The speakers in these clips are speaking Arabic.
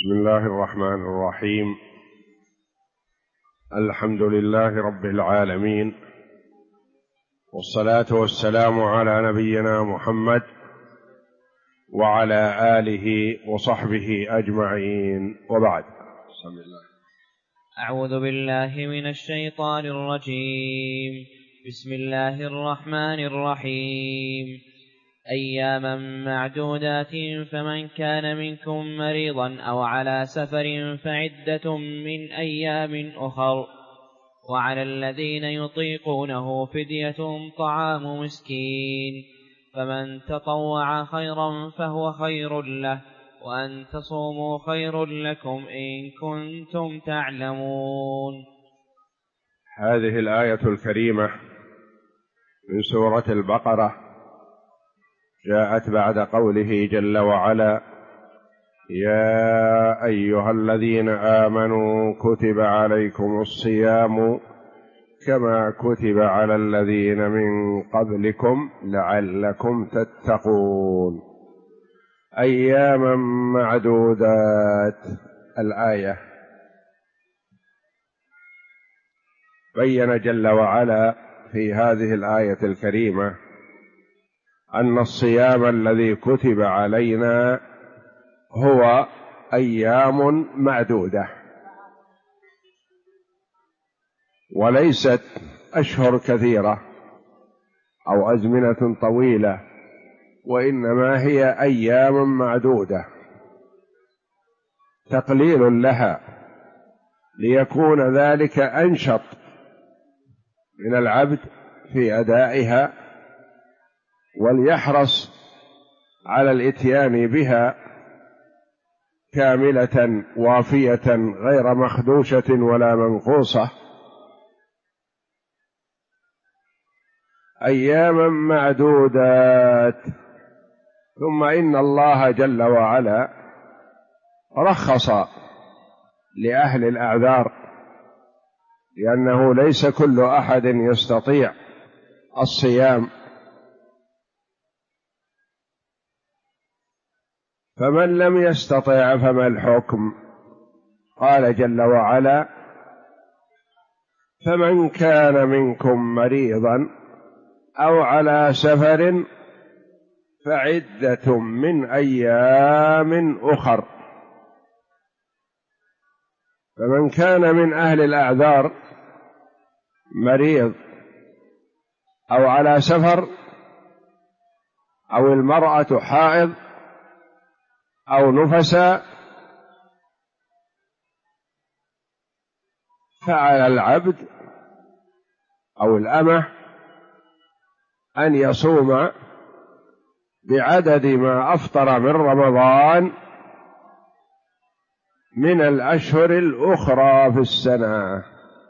بسم الله الرحمن الرحيم. الحمد لله رب العالمين، والصلاة والسلام على نبينا محمد وعلى آله وصحبه أجمعين، وبعد. بسم الله. أعوذ بالله من الشيطان الرجيم. بسم الله الرحمن الرحيم. أياما معدودات، فمن كان منكم مريضا أو على سفر فعدة من أيام أخر، وعلى الذين يطيقونه فدية طعام مسكين، فمن تطوع خيرا فهو خير له، وأن تصوموا خير لكم إن كنتم تعلمون. هذه الآية الكريمة من سورة البقرة جاءت بعد قوله جل وعلا: يا أيها الذين آمنوا كتب عليكم الصيام كما كتب على الذين من قبلكم لعلكم تتقون. أياما معدودات. الآية بين جل وعلا في هذه الآية الكريمة أن الصيام الذي كتب علينا هو أيام معدودة، وليست أشهر كثيرة أو أزمنة طويلة، وإنما هي أيام معدودة تقليل لها، ليكون ذلك أنشط من العبد في أدائها، وليحرص على الإتيان بها كاملة وافية غير مخدوشة ولا منقوصة. أياما معدودات. ثم إن الله جل وعلا رخص لأهل الأعذار، لأنه ليس كل أحد يستطيع الصيام، فمن لم يستطع فما الحكم؟ قال جل وعلا: فمن كان منكم مريضا أو على سفر فعدة من أيام أخر. فمن كان من أهل الأعذار مريض أو على سفر، أو المرأة حائض أو نفساء، فعلى العبد أو الأمة أن يصوم بعدد ما أفطر من رمضان من الأشهر الأخرى في السنة.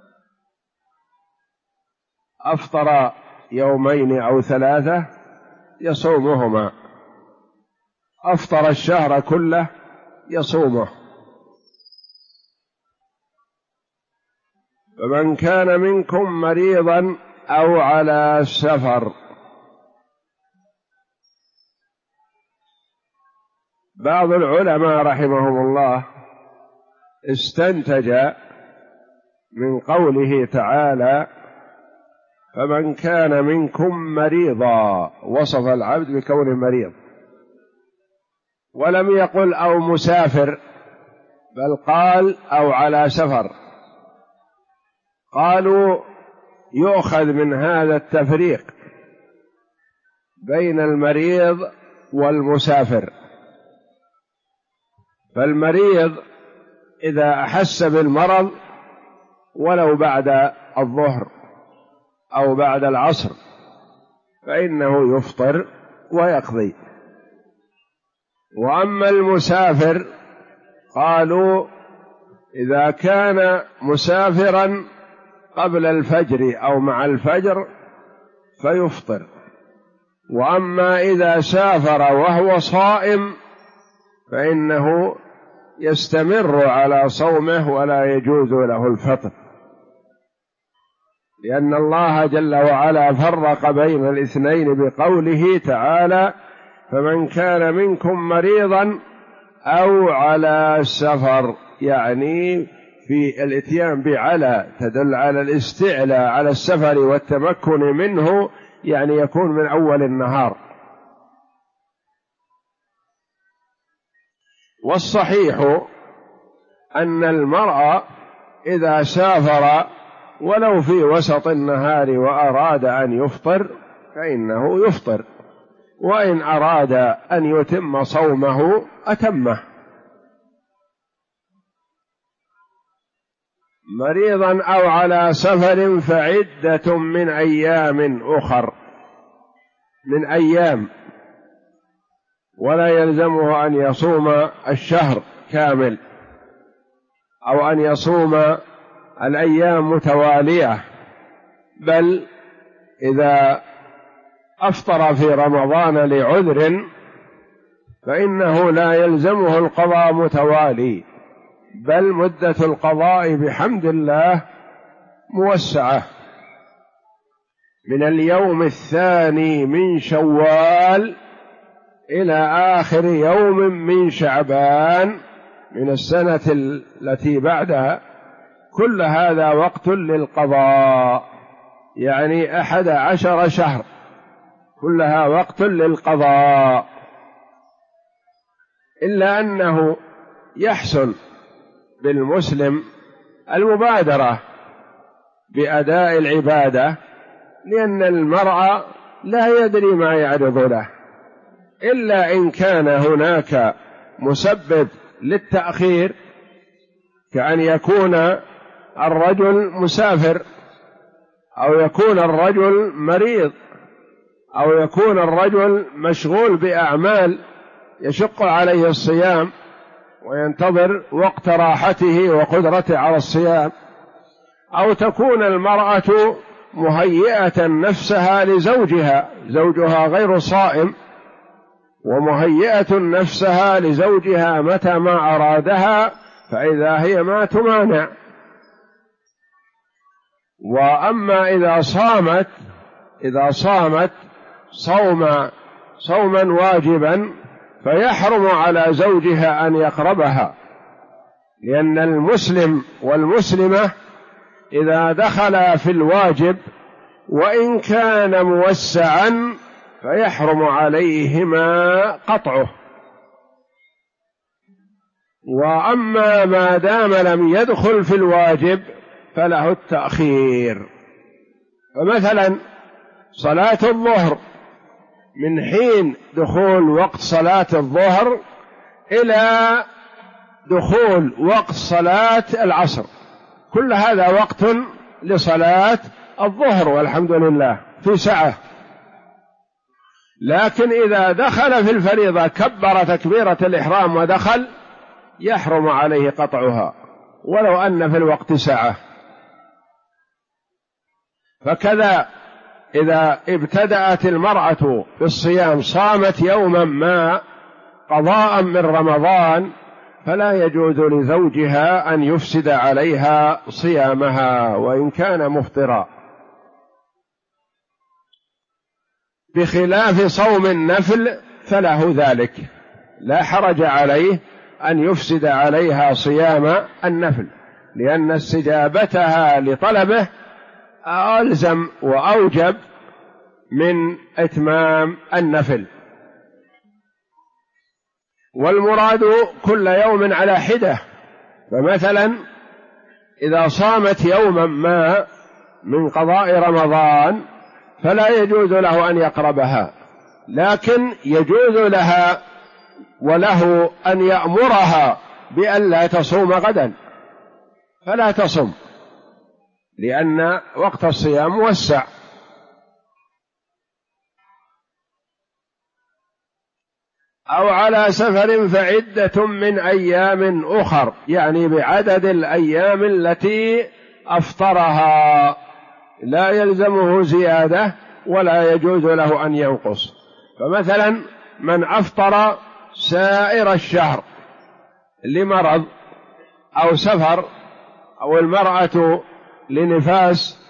أفطر يومين أو ثلاثة يصومهما، أفطر الشهر كله يصومه. فمن كان منكم مريضا أو على سفر. بعض العلماء رحمهم الله استنتج من قوله تعالى: فمن كان منكم مريضا، وصف العبد بكونه مريض، ولم يقل أو مسافر، بل قال أو على سفر. قالوا يؤخذ من هذا التفريق بين المريض والمسافر. فالمريض إذا أحس بالمرض ولو بعد الظهر أو بعد العصر فإنه يفطر ويقضي. وأما المسافر قالوا إذا كان مسافرا قبل الفجر أو مع الفجر فيفطر. وأما إذا سافر وهو صائم فإنه يستمر على صومه ولا يجوز له الفطر، لأن الله جل وعلا فرق بين الاثنين بقوله تعالى: فمن كان منكم مريضا أو على سفر، يعني في الإتيان بعلى تدل على الاستعلاء على السفر والتمكن منه، يعني يكون من أول النهار. والصحيح أن المرء إذا سافر ولو في وسط النهار وأراد أن يفطر فإنه يفطر، وإن أراد أن يتم صومه أتمه. مريضا أو على سفر فعدة من أيام أخر، من أيام، ولا يلزمه أن يصوم الشهر كامل أو أن يصوم الأيام متوالية، بل إذا أفطر في رمضان لعذر فإنه لا يلزمه القضاء متوالي، بل مدة القضاء بحمد الله موسعة من اليوم الثاني من شوال إلى آخر يوم من شعبان من السنة التي بعدها، كل هذا وقت للقضاء، يعني 11 شهر كلها وقت للقضاء. إلا أنه يحسن بالمسلم المبادرة بأداء العبادة، لأن المرء لا يدري ما يعرض له، إلا إن كان هناك مسبب للتأخير، كأن يكون الرجل مسافر، أو يكون الرجل مريض، أو يكون الرجل مشغول بأعمال يشق عليه الصيام وينتظر وقت راحته وقدرته على الصيام، أو تكون المرأة مهيئة نفسها لزوجها، زوجها غير صائم، ومهيئة نفسها لزوجها متى ما أرادها، فإذا هي ما تمانع. وأما إذا صامت صوما واجبا فيحرم على زوجها أن يقربها، لأن المسلم والمسلمة إذا دخلا في الواجب وإن كان موسعا فيحرم عليهما قطعه. وأما ما دام لم يدخل في الواجب فله التأخير. فمثلا صلاة الظهر من حين دخول وقت صلاة الظهر إلى دخول وقت صلاة العصر، كل هذا وقت لصلاة الظهر والحمد لله في سعة. لكن إذا دخل في الفريضة كبر تكبيرة الإحرام ودخل يحرم عليه قطعها ولو أن في الوقت سعة. فكذا إذا ابتدأت المرأة بالصيام صامت يوما ما قضاء من رمضان فلا يجوز لزوجها أن يفسد عليها صيامها وإن كان مفطرا، بخلاف صوم النفل فله ذلك، لا حرج عليه أن يفسد عليها صيام النفل، لأن استجابتها لطلبه ألزم وأوجب من إتمام النفل. والمراد كل يوم على حدة. فمثلا إذا صامت يوما ما من قضاء رمضان فلا يجوز له أن يقربها، لكن يجوز لها وله أن يأمرها بأن لا تصوم غدا فلا تصم، لأن وقت الصيام موسع. أو على سفر فعدة من أيام أخر، يعني بعدد الأيام التي أفطرها، لا يلزمه زيادة ولا يجوز له أن ينقص. فمثلا من أفطر سائر الشهر لمرض أو سفر، أو المرأة لنفاس،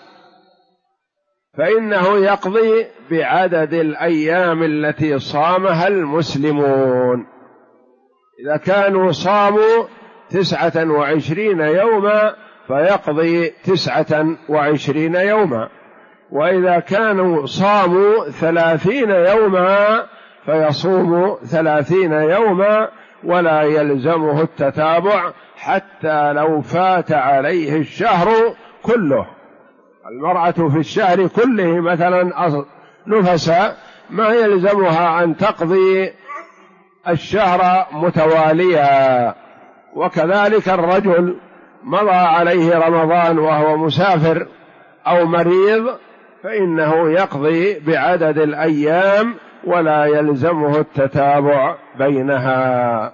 فإنه يقضي بعدد الأيام التي صامها المسلمون. إذا كانوا صاموا 29 يوما فيقضي 29 يوما، وإذا كانوا صاموا 30 يوما فيصوم 30 يوما، ولا يلزمه التتابع حتى لو فات عليه الشهر كله. المرأة في الشهر كله مثلا نفس ما يلزمها أن تقضي الشهر متواليا، وكذلك الرجل مضى عليه رمضان وهو مسافر أو مريض فإنه يقضي بعدد الأيام ولا يلزمه التتابع بينها.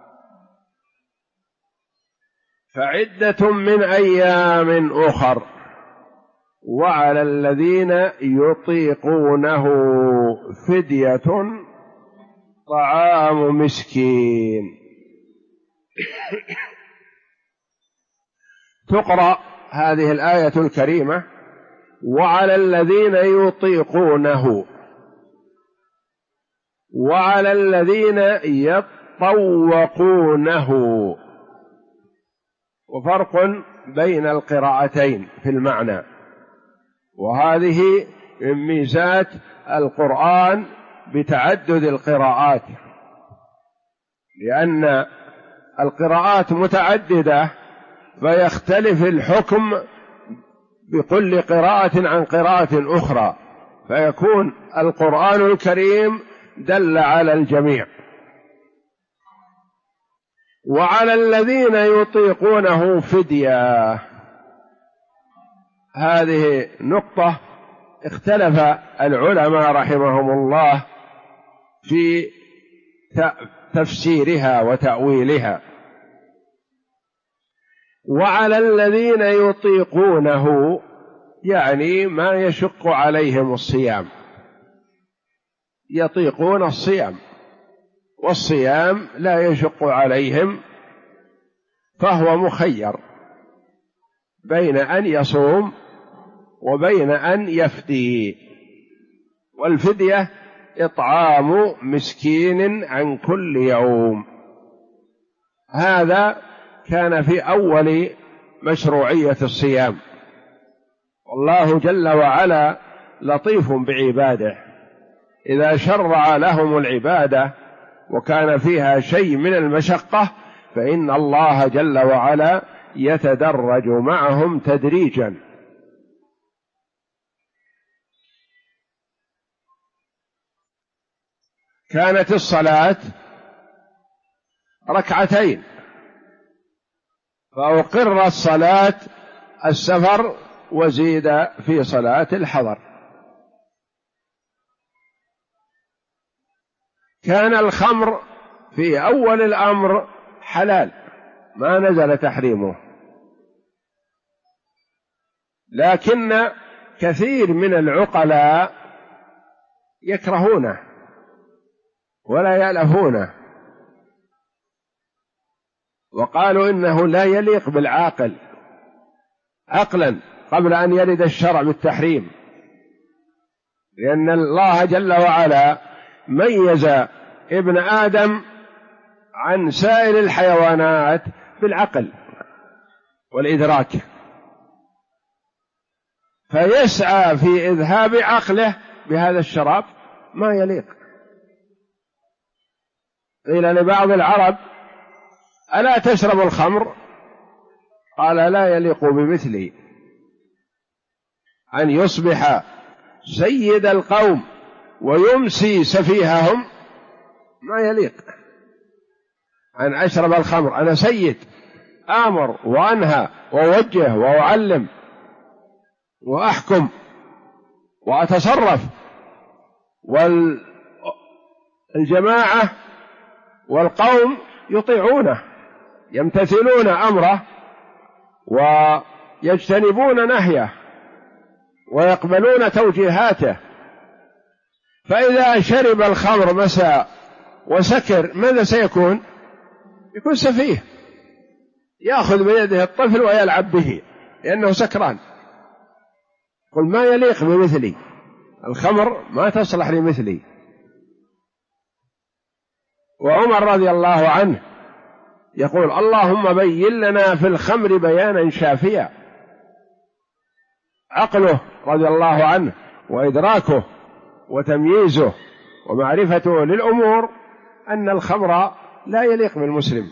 فعدة من أيام أخر. وعلى الذين يطيقونه فدية طعام مسكين. تقرأ هذه الآية الكريمة وعلى الذين يطيقونه وعلى الذين يطوقونه، وفرق بين القراءتين في المعنى، وهذه من ميزات القرآن بتعدد القراءات، لأن القراءات متعددة فيختلف الحكم بكل قراءة عن قراءة أخرى، فيكون القرآن الكريم دل على الجميع. وعلى الذين يطيقونه فدية، هذه نقطة اختلف العلماء رحمهم الله في تفسيرها وتأويلها. وعلى الذين يطيقونه يعني ما يشق عليهم الصيام، يطيقون الصيام، والصيام لا يشق عليهم، فهو مخير بين أن يصوم وبين أن يفدي. والفدية إطعام مسكين عن كل يوم. هذا كان في أول مشروعية الصيام، والله جل وعلا لطيف بعباده، إذا شرع لهم العبادة وكان فيها شيء من المشقة فإن الله جل وعلا يتدرج معهم تدريجا. كانت الصلاة ركعتين، فأقرت صلاة السفر وزيد في صلاة الحضر. كان الخمر في أول الأمر حلال ما نزل تحريمه، لكن كثير من العقلاء يكرهونه ولا يألفونه، وقالوا إنه لا يليق بالعاقل عقلا قبل أن يرد الشرع بالتحريم، لأن الله جل وعلا ميز ابن آدم عن سائر الحيوانات بالعقل والإدراك، فيسعى في إذهاب عقله بهذا الشراب ما يليق. قيل لبعض العرب ألا تشرب الخمر؟ قال لا يليق بمثلي أن يصبح سيد القوم ويمسي سفيههم، ما يليق أن أشرب الخمر، أنا سيد آمر وأنهى وأوجه وأعلم وأحكم وأتصرف، والجماعة والقوم يطيعونه يمتثلون أمره ويجتنبون نهيه ويقبلون توجيهاته. فإذا شرب الخمر مساء وسكر ماذا سيكون؟ يكون سفيه، يأخذ بيده الطفل ويلعب به لأنه سكران. قل ما يليق بمثلي، الخمر ما تصلح لمثلي. وعمر رضي الله عنه يقول اللهم بين لنا في الخمر بيانا شافيا. عقله رضي الله عنه وإدراكه وتمييزه ومعرفته للأمور أن الخمر لا يليق بالمسلم.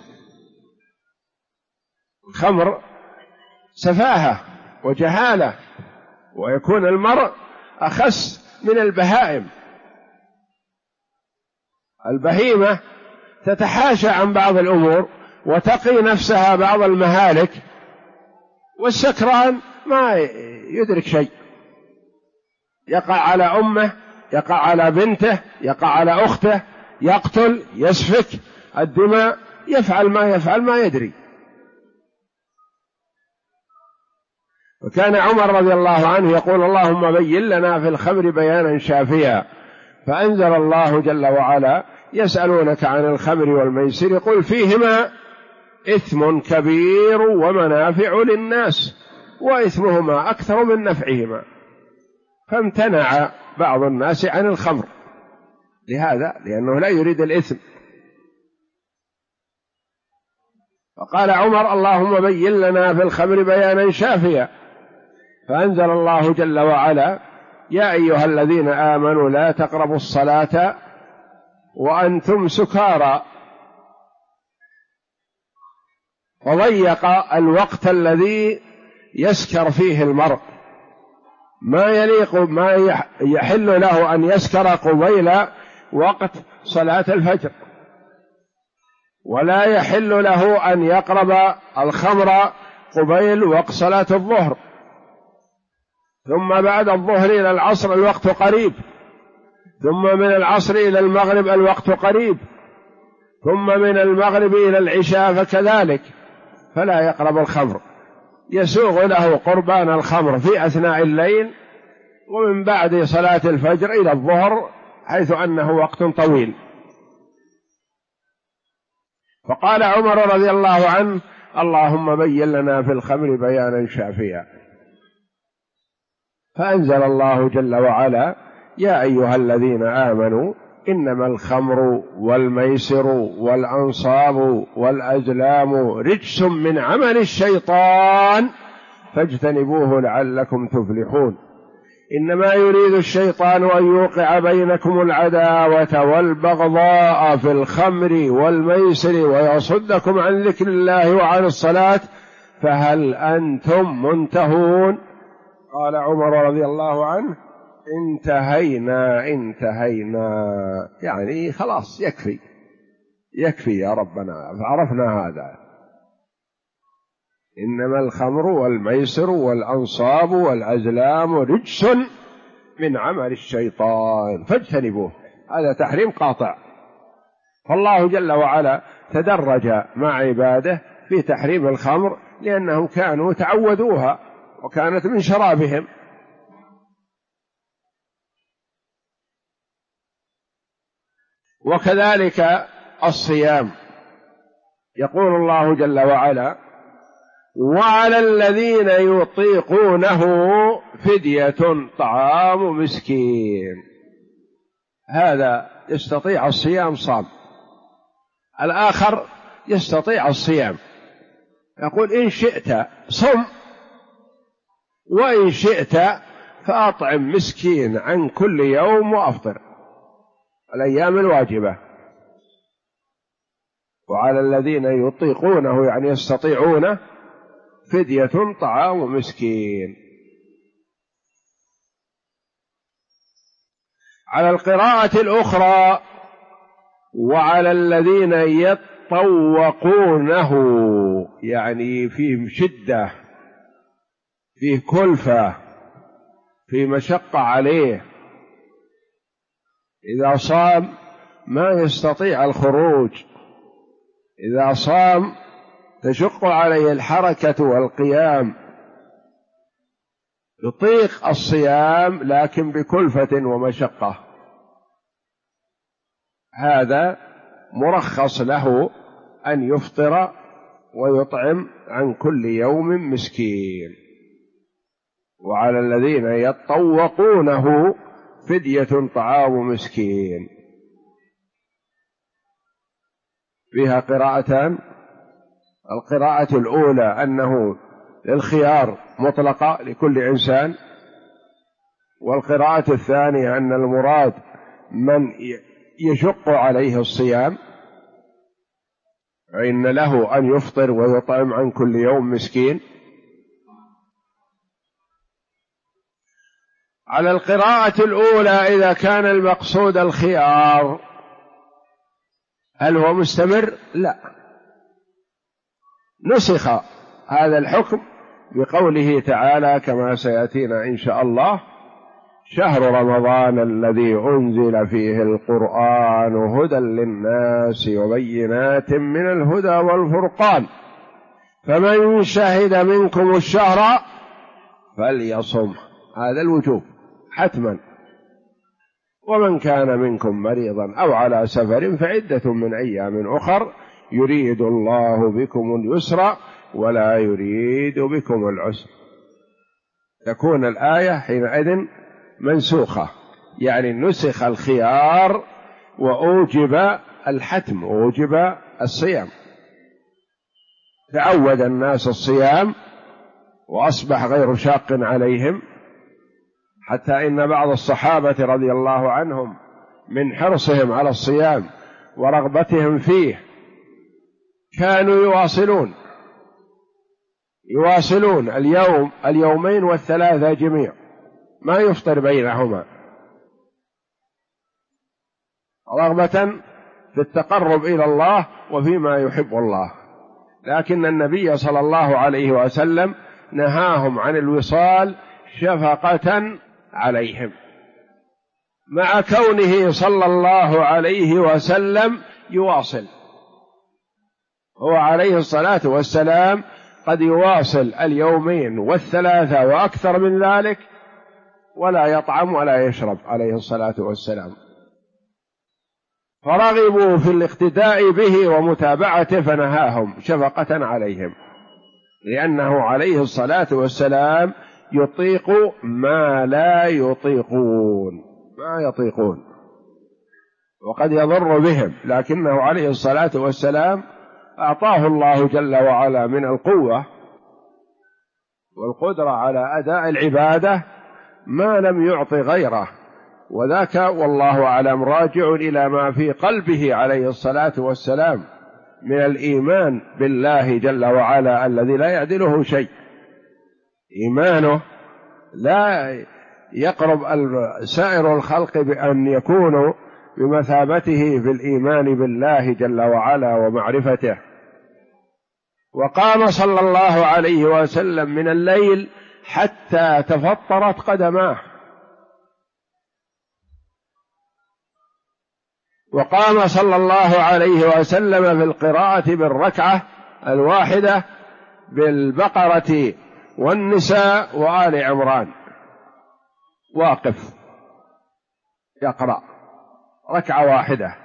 الخمر سفاهة وجهالة، ويكون المرء أخس من البهائم. البهيمة تتحاشى عن بعض الأمور وتقي نفسها بعض المهالك، والسكران ما يدرك شيء، يقع على أمه، يقع على بنته، يقع على أخته، يقتل، يسفك الدماء، يفعل ما يدري. وكان عمر رضي الله عنه يقول اللهم بين لنا في الخمر بيانا شافيا، فأنزل الله جل وعلا يسألونك عن الخمر والميسر قل فيهما إثم كبير ومنافع للناس وإثمهما أكثر من نفعهما، فامتنع بعض الناس عن الخمر لهذا، لأنه لا يريد الإثم. فقال عمر اللهم بين لنا في الخمر بيانا شافيا، فأنزل الله جل وعلا يا أيها الذين آمنوا لا تقربوا الصلاة وأنتم سكارى، وضيق الوقت الذي يسكر فيه المرء، ما يليق ما يحل له أن يسكر قبيل وقت صلاة الفجر، ولا يحل له أن يقرب الخمر قبيل وقت صلاة الظهر، ثم بعد الظهر إلى العصر الوقت قريب، ثم من العصر إلى المغرب الوقت قريب، ثم من المغرب إلى العشاء فكذلك، فلا يقرب الخمر، يسوغ له قربان الخمر في أثناء الليل ومن بعد صلاة الفجر إلى الظهر حيث أنه وقت طويل. فقال عمر رضي الله عنه اللهم بين لنا في الخمر بيانا شافيا، فأنزل الله جل وعلا يا أيها الذين آمنوا إنما الخمر والميسر والأنصاب والأزلام رجس من عمل الشيطان فاجتنبوه لعلكم تفلحون. إنما يريد الشيطان أن يوقع بينكم العداوة والبغضاء في الخمر والميسر ويصدكم عن ذكر الله وعن الصلاة فهل أنتم منتهون؟ قال عمر رضي الله عنه انتهينا يعني خلاص يكفي يا ربنا، عرفنا هذا. إنما الخمر والميسر والأنصاب والأزلام رجس من عمل الشيطان فاجتنبوه، هذا تحريم قاطع. فالله جل وعلا تدرج مع عباده في تحريم الخمر لأنهم كانوا تعودوها وكانت من شرابهم. وكذلك الصيام، يقول الله جل وعلا وعلى الذين يطيقونه فدية طعام مسكين، هذا يستطيع الصيام صام، الآخر يستطيع الصيام، يقول إن شئت صم وإن شئت فأطعم مسكين عن كل يوم وأفطر الأيام الواجبة. وعلى الذين يطيقونه يعني يستطيعونه فدية طعام مسكين. على القراءة الأخرى وعلى الذين يطوقونه يعني فيه شدة، فيه كلفة، فيه مشقة عليه، إذا صام ما يستطيع الخروج، إذا صام تشق عليه الحركة والقيام، يطيق الصيام لكن بكلفة ومشقة، هذا مرخص له أن يفطر ويطعم عن كل يوم مسكين. وعلى الذين يطوقونه فدية طعام مسكين، فيها قراءتان القراءة الأولى أنه للخيار مطلقة لكل إنسان، والقراءة الثانية أن المراد من يشق عليه الصيام فإن له أن يفطر ويطعم عن كل يوم مسكين. على القراءة الأولى إذا كان المقصود الخيار هل هو مستمر؟ لا، نسخ هذا الحكم بقوله تعالى كما سيأتينا إن شاء الله: شهر رمضان الذي أنزل فيه القرآن هدى للناس وبينات من الهدى والفرقان فمن شهد منكم الشهر فليصم. هذا الوجوب حتما. ومن كان منكم مريضا أو على سفر فعدة من أيام أخر يريد الله بكم اليسر ولا يريد بكم العسر. تكون الآية حينئذ منسوخة، يعني نسخ الخيار وأوجب الحتم، أوجب الصيام. تعود الناس الصيام وأصبح غير شاق عليهم، حتى إن بعض الصحابة رضي الله عنهم من حرصهم على الصيام ورغبتهم فيه كانوا يواصلون اليومين والثلاثة جميع، ما يفطر بينهما، رغبة في التقرب إلى الله وفيما يحب الله. لكن النبي صلى الله عليه وسلم نهاهم عن الوصال شفقة عليهم، مع كونه صلى الله عليه وسلم يواصل. هو عليه الصلاة والسلام قد يواصل اليومين والثلاثة وأكثر من ذلك ولا يطعم ولا يشرب عليه الصلاة والسلام، فرغبوا في الاقتداء به ومتابعته فنهاهم شفقة عليهم، لأنه عليه الصلاة والسلام يطيق ما لا يطيقون، وقد يضر بهم، لكنه عليه الصلاة والسلام أعطاه الله جل وعلا من القوة والقدرة على أداء العبادة ما لم يعط غيره، وذاك والله أعلم راجع إلى ما في قلبه عليه الصلاة والسلام من الإيمان بالله جل وعلا الذي لا يعدله شيء. إيمانه لا يقرب سائر الخلق بأن يكونوا بمثابته في الإيمان بالله جل وعلا ومعرفته. وقام صلى الله عليه وسلم من الليل حتى تفطرت قدماه، وقام صلى الله عليه وسلم في القراءة بالركعة الواحدة بالبقرة والنساء وآل عمران، واقف يقرأ ركعة واحدة.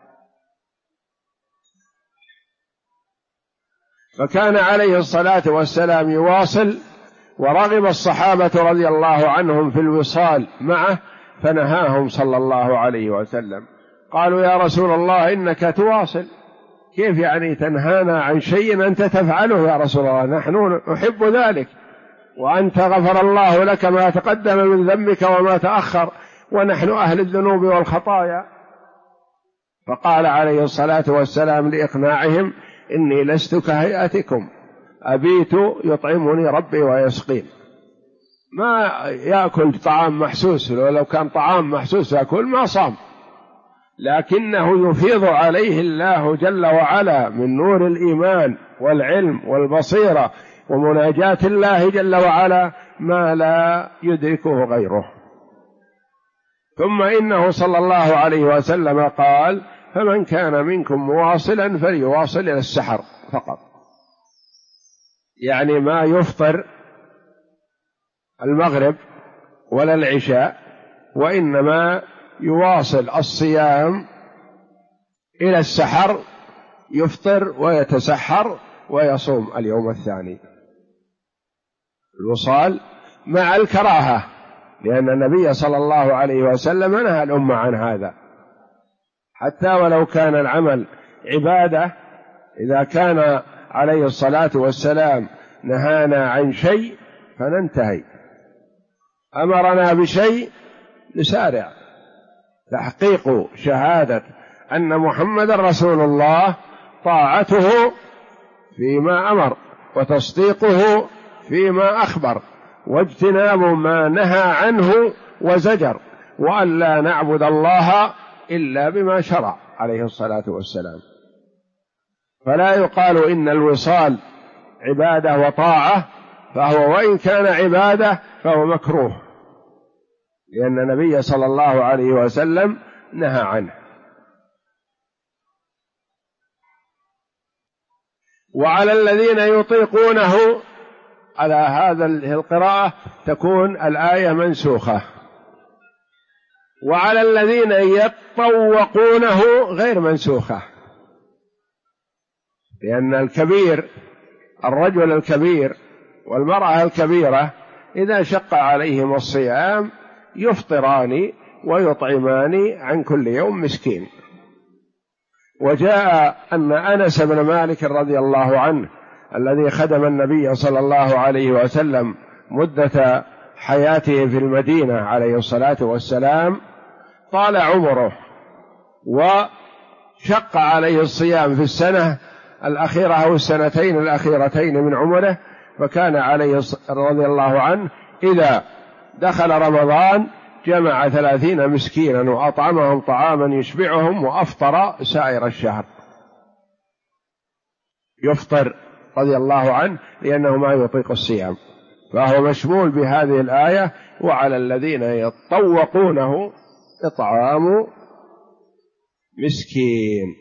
فكان عليه الصلاة والسلام يواصل، ورغب الصحابة رضي الله عنهم في الوصال معه فنهاهم صلى الله عليه وسلم. قالوا: يا رسول الله إنك تواصل، كيف يعني تنهانا عن شيء أنت تفعله يا رسول الله؟ نحن نحب ذلك، وأنت غفر الله لك ما تقدم من ذنبك وما تأخر، ونحن أهل الذنوب والخطايا. فقال عليه الصلاة والسلام لإقناعهم: إني لست كهيئتكم، أبيت يطعمني ربي ويسقين. ما يأكل طعام محسوس، ولو كان طعام محسوس يأكل ما صام، لكنه يفيض عليه الله جل وعلا من نور الإيمان والعلم والبصيرة ومناجاة الله جل وعلا ما لا يدركه غيره. ثم إنه صلى الله عليه وسلم قال: فمن كان منكم مواصلا فليواصل إلى السحر فقط، يعني ما يفطر المغرب ولا العشاء، وإنما يواصل الصيام إلى السحر، يفطر ويتسحر ويصوم اليوم الثاني. الوصال مع الكراهة، لأن النبي صلى الله عليه وسلم نهى الأمة عن هذا، حتى ولو كان العمل عبادة، إذا كان عليه الصلاة والسلام نهانا عن شيء فننتهي، أمرنا بشيء نسارع. تحقيق شهادة أن محمد رسول الله طاعته فيما أمر وتصديقه فيما أخبر واجتناب ما نهى عنه وزجر، وأن لا نعبد الله إلا بما شرع عليه الصلاة والسلام. فلا يقال إن الوصال عبادة وطاعة، فهو وإن كان عبادة فهو مكروه، لأن النبي صلى الله عليه وسلم نهى عنه. وعلى الذين يطيقونه، على هذا القراءة تكون الآية منسوخة. وعلى الذين يطوقونه غير منسوخة، لأن الكبير، الرجل الكبير والمرأة الكبيرة إذا شق عليهم الصيام يفطران ويطعمان عن كل يوم مسكين. وجاء أن أنس بن مالك رضي الله عنه الذي خدم النبي صلى الله عليه وسلم مدة حياته في المدينة عليه الصلاة والسلام طال عمره وشق عليه الصيام في السنة الأخيرة أو السنتين الأخيرتين من عمره، فكان عليه رضي الله عنه إذا دخل رمضان جمع 30 مسكينا وأطعمهم طعاما يشبعهم وأفطر سائر الشهر. يفطر رضي الله عنه لأنه ما يطيق الصيام، فهو مشمول بهذه الآية. وعلى الذين يطوقونه إطعام مسكين.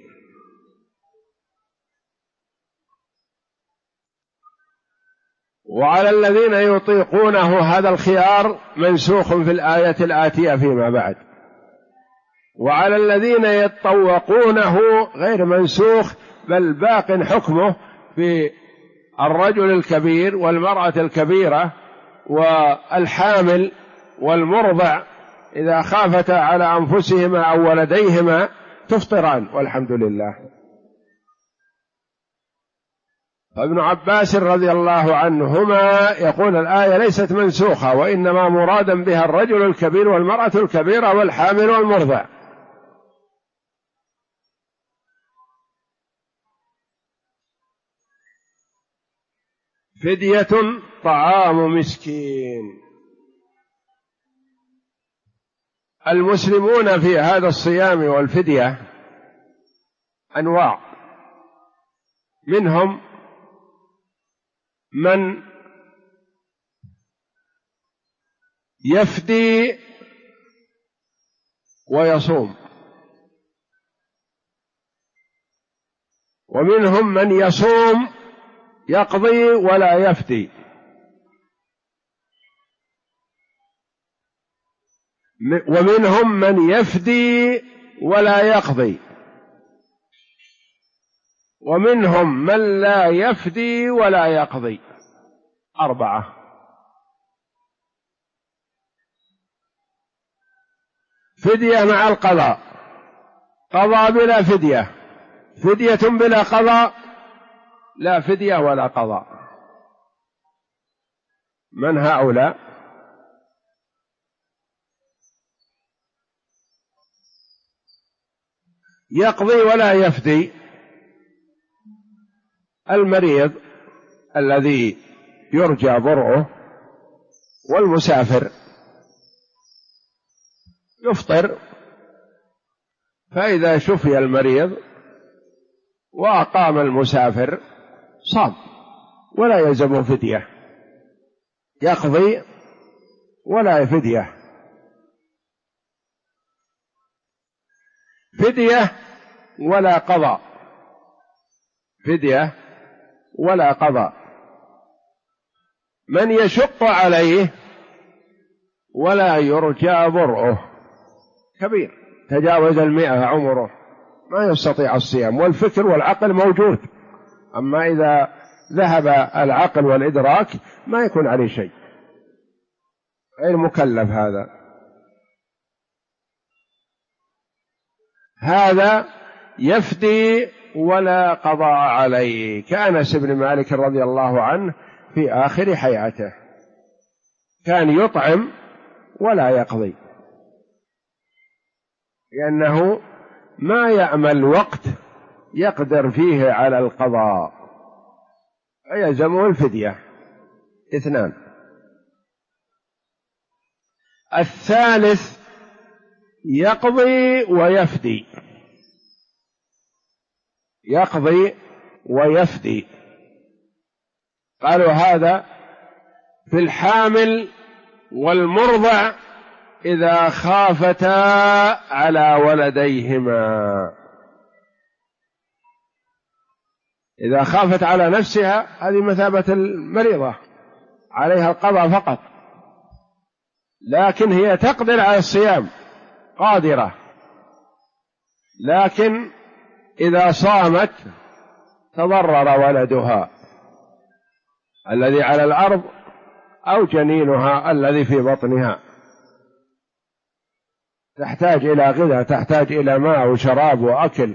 وعلى الذين يطيقونه هذا الخيار منسوخ في الآية الآتية فيما بعد. وعلى الذين يطوقونه غير منسوخ، بل باق حكمه في الرجل الكبير والمرأة الكبيرة والحامل والمرضع إذا خافتا على أنفسهما أو ولديهما تفطران والحمد لله. فابن عباس رضي الله عنهما يقول الآية ليست منسوخة، وإنما مرادا بها الرجل الكبير والمرأة الكبيرة والحامل والمرضع. فدية طعام مسكين. المسلمون في هذا الصيام والفدية أنواع، منهم من يفدي ويصوم، ومنهم من يصوم يقضي ولا يفدي، ومنهم من يفدي ولا يقضي، ومنهم من لا يفدي ولا يقضي. 4. فدية مع القضاء، قضاء بلا فدية، فدية بلا قضاء، لا فدية ولا قضاء. من هؤلاء؟ يقضي ولا يفدي المريض الذي يرجى برؤه، والمسافر يفطر، فإذا شفي المريض وأقام المسافر صام ولا يلزمه فدية، يقضي ولا فدية. فدية ولا قضاء، فدية ولا قضاء. من يشق عليه ولا يرجى برؤه، كبير تجاوز 100 عمره ما يستطيع الصيام، والفكر والعقل موجود، أما إذا ذهب العقل والإدراك ما يكون عليه شيء، غير مكلف. هذا يفدي ولا قضاء عليه، كأنس بن مالك رضي الله عنه في آخر حياته كان يطعم ولا يقضي، لأنه ما يأمل وقت يقدر فيه على القضاء، فيلزمه الفدية. 2. الثالث يقضي ويفدي، يقضي ويفدي. قالوا هذا في الحامل والمرضع إذا خافتا على ولديهما، إذا خافت على نفسها هذه مثابة المريضة عليها القضاء فقط، لكن هي تقدر على الصيام قادرة، لكن إذا صامت تضرر ولدها الذي على الأرض أو جنينها الذي في بطنها، تحتاج إلى غذاء، تحتاج إلى ماء وشراب وأكل.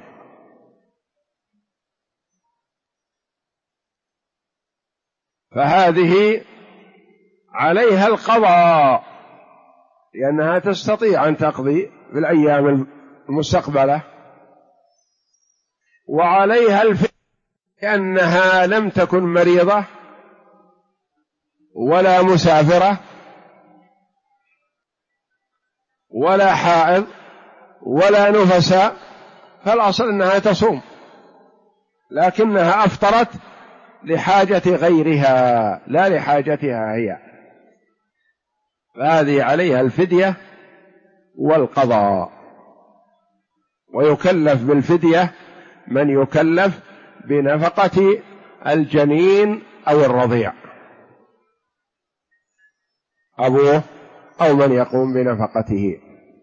فهذه عليها القضاء لأنها تستطيع أن تقضي في الأيام المستقبلة، وعليها الفدية لأنها لم تكن مريضة ولا مسافرة ولا حائض ولا نفساء، فالأصل أنها تصوم، لكنها أفطرت لحاجة غيرها لا لحاجتها هي، فهذه عليها الفدية والقضاء. ويكلف بالفدية من يكلف بنفقة الجنين أو الرضيع، أبوه أو من يقوم بنفقته.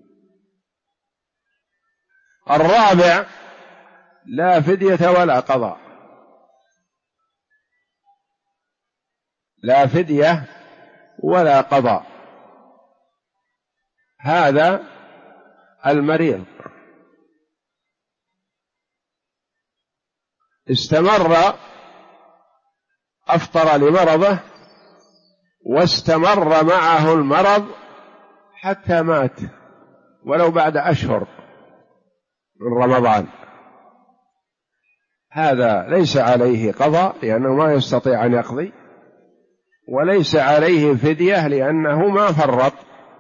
الرابع لا فدية ولا قضاء، لا فدية ولا قضاء. هذا المريض استمر، أفطر لمرضه واستمر معه المرض حتى مات ولو بعد أشهر من رمضان، هذا ليس عليه قضاء لأنه ما يستطيع أن يقضي، وليس عليه فدية لأنه ما فرط.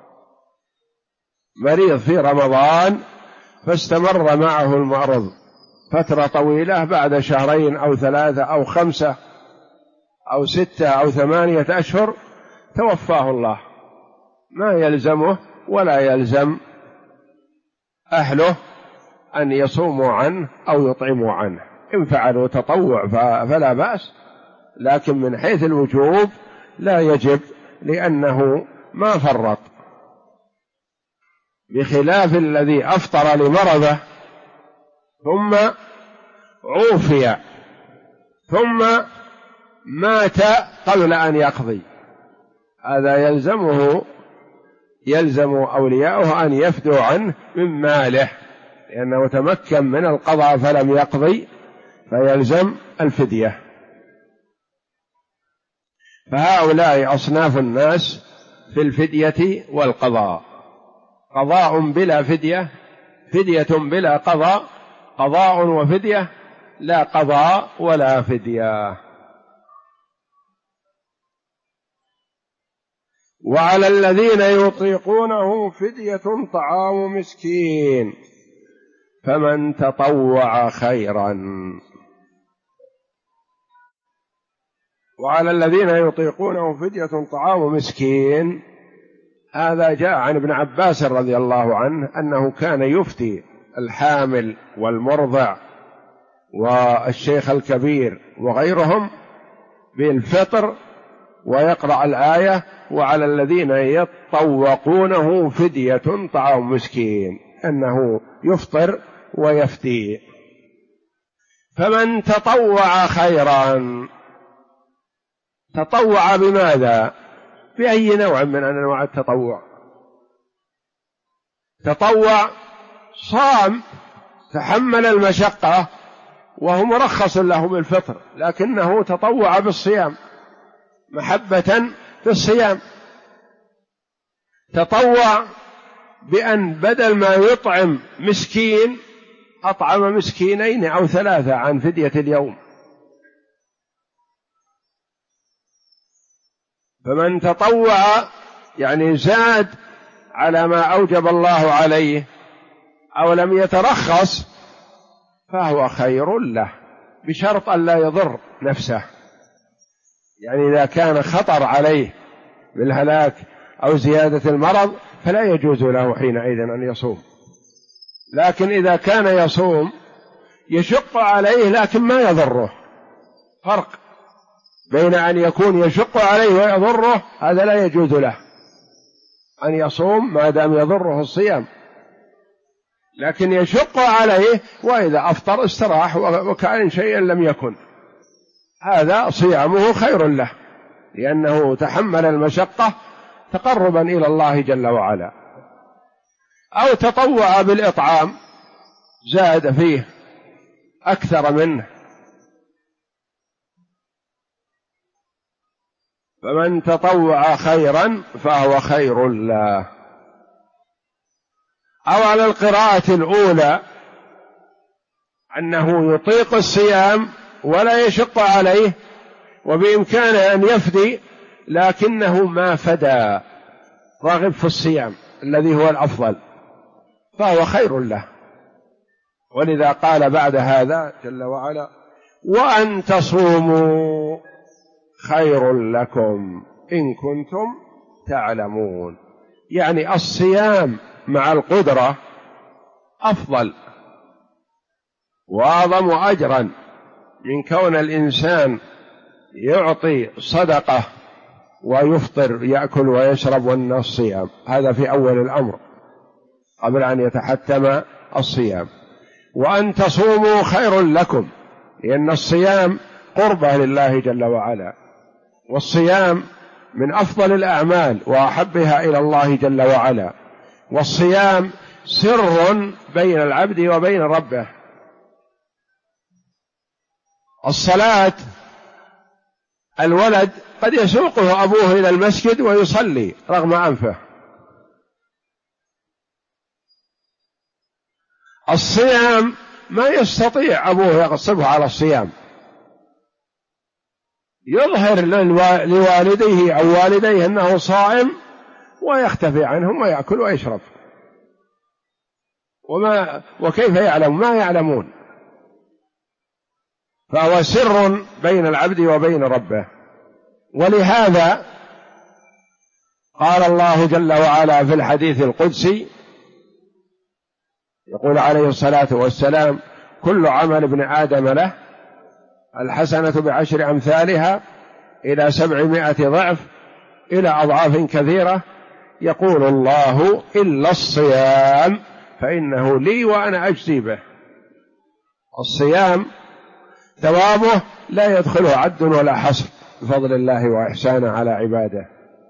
مريض في رمضان فاستمر معه المرض فترة طويلة، بعد 2 أو 3 أو 5 أو 6 أو 8 أشهر توفاه الله، ما يلزمه ولا يلزم أهله أن يصوموا عنه أو يطعموا عنه. إن فعلوا تطوع فلا بأس، لكن من حيث الوجوب لا يجب لأنه ما فرط، بخلاف الذي أفطر لمرضه ثم عوفي ثم مات قبل أن يقضي، هذا يلزم أولياؤه أن يفدوا عنه من ماله لأنه تمكن من القضاء فلم يقضي، فيلزم الفدية. فهؤلاء أصناف الناس في الفدية والقضاء: قضاء بلا فدية، فدية بلا قضاء، قضاء وفدية، لا قضاء ولا فدية. وعلى الذين يطيقونه فدية طعام مسكين فمن تطوع خيرا. وعلى الذين يطيقونه فدية طعام مسكين، هذا جاء عن ابن عباس رضي الله عنه أنه كان يفتي الحامل والمرضع والشيخ الكبير وغيرهم بالفطر، ويقرأ الآية: وعلى الذين يطوقونه فدية طعام مسكين، أنه يفطر ويفتي. فمن تطوع خيرا، تطوع بماذا؟ بأي نوع من أنواع التطوع؟ تطوع، صام، تحمل المشقة وهو مرخص له بالفطر، لكنه تطوع بالصيام محبة في الصيام، تطوع بأن بدل ما يطعم مسكين أطعم مسكينين أو 3 عن فدية اليوم. فمن تطوع يعني زاد على ما أوجب الله عليه أو لم يترخص فهو خير له، بشرط أن لا يضر نفسه. يعني إذا كان خطر عليه بالهلاك أو زيادة المرض فلا يجوز له حينئذ أن يصوم. لكن إذا كان يصوم يشق عليه لكن ما يضره، فرق بين أن يكون يشق عليه ويضره، هذا لا يجوز له أن يصوم ما دام يضره الصيام، لكن يشق عليه وإذا أفطر استراح وكأن شيئا لم يكن، هذا صيامه خير له لأنه تحمل المشقة تقربا إلى الله جل وعلا. أو تطوع بالإطعام زاد فيه أكثر منه، فمن تطوع خيرا فهو خير له. أو على القراءة الأولى أنه يطيق الصيام ولا يشق عليه وبإمكانه أن يفدي، لكنه ما فدى، راغب في الصيام الذي هو الأفضل، فهو خير له. ولذا قال بعد هذا جل وعلا: وأن تصوموا خير لكم إن كنتم تعلمون. يعني الصيام مع القدرة أفضل وأعظم أجرا من كون الإنسان يعطي صدقة ويفطر يأكل ويشرب والناس صيام. هذا في أول الأمر قبل أن يتحتم الصيام. وأن تصوموا خير لكم، لأن الصيام قربة لله جل وعلا، والصيام من أفضل الأعمال وأحبها إلى الله جل وعلا، والصيام سر بين العبد وبين ربه. الصلاة الولد قد يسوقه أبوه إلى المسجد ويصلي رغم أنفه، الصيام ما يستطيع أبوه يغصبه على الصيام، يظهر لوالديه أو والديه أنه صائم ويختفي عنهم ويأكل ويشرب، وكيف يعلم؟ ما يعلمون. فهو سر بين العبد وبين ربه. ولهذا قال الله جل وعلا في الحديث القدسي، يقول عليه الصلاة والسلام: كل عمل ابن آدم له الحسنة ب10 أمثالها إلى 700 ضعف إلى أضعاف كثيرة، يقول الله: إلا الصيام فإنه لي وأنا أجزي به. الصيام ثوابه لا يدخله عد ولا حصر بفضل الله وإحسانه على عباده.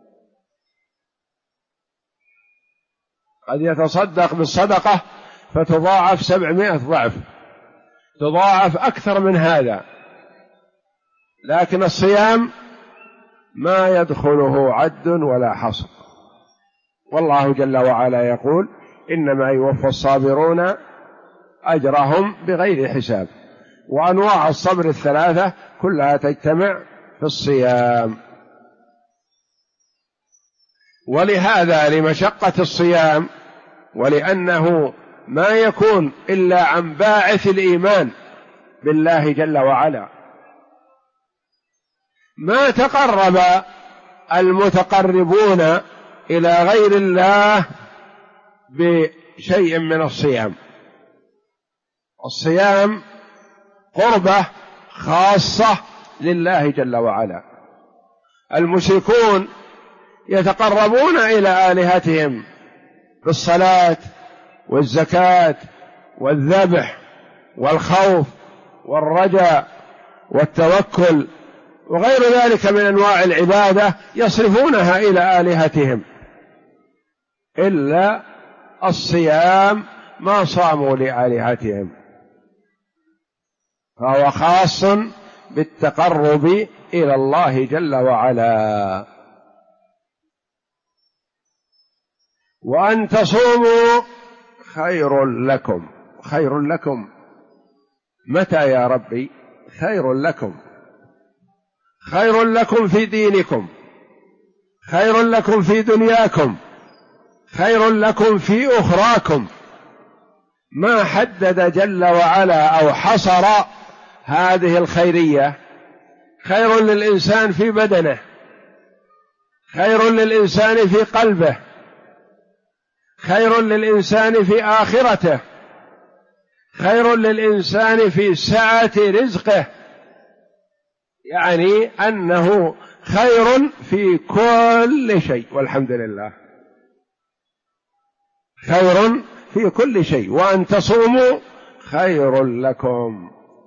قد يتصدق بالصدقة فتضاعف 700 ضعف، تضاعف أكثر من هذا، لكن الصيام ما يدخله عد ولا حصر. والله جل وعلا يقول: إنما يوفى الصابرون أجرهم بغير حساب. وأنواع الصبر 3 كلها تجتمع في الصيام. ولهذا لمشقة الصيام ولأنه ما يكون إلا عن باعث الإيمان بالله جل وعلا، ما تقرب المتقربون إلى غير الله بشيء من الصيام. الصيام قربة خاصة لله جل وعلا. المشركون يتقربون إلى آلهتهم بالصلاة والزكاة والذبح والخوف والرجاء والتوكل وغير ذلك من أنواع العبادة، يصرفونها إلى آلهتهم، إلا الصيام ما صاموا لآلهتهم. فهو خاص بالتقرب إلى الله جل وعلا. وأن تصوموا خير لكم. خير لكم متى يا ربي؟ خير لكم، خير لكم في دينكم، خير لكم في دنياكم، خير لكم في أخراكم. ما حدد جل وعلا أو حصر هذه الخيرية. خير للإنسان في بدنه، خير للإنسان في قلبه، خير للإنسان في آخرته، خير للإنسان في سعة رزقه، يعني أنه خير في كل شيء، والحمد لله خير في كل شيء. وأن تصوموا خير لكم،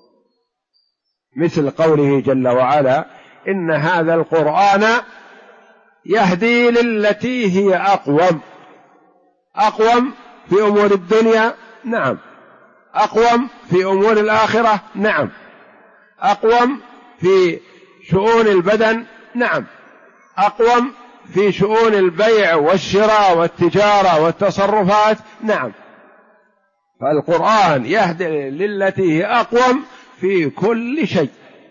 مثل قوله جل وعلا: إن هذا القرآن يهدي للتي هي أقوم. أقوم في أمور الدنيا، نعم. أقوم في أمور الآخرة، نعم. أقوم في شؤون البدن، نعم. أقوم في شؤون البيع والشراء والتجارة والتصرفات، نعم. فالقرآن يهدي للتي هي أقوم في كل شيء.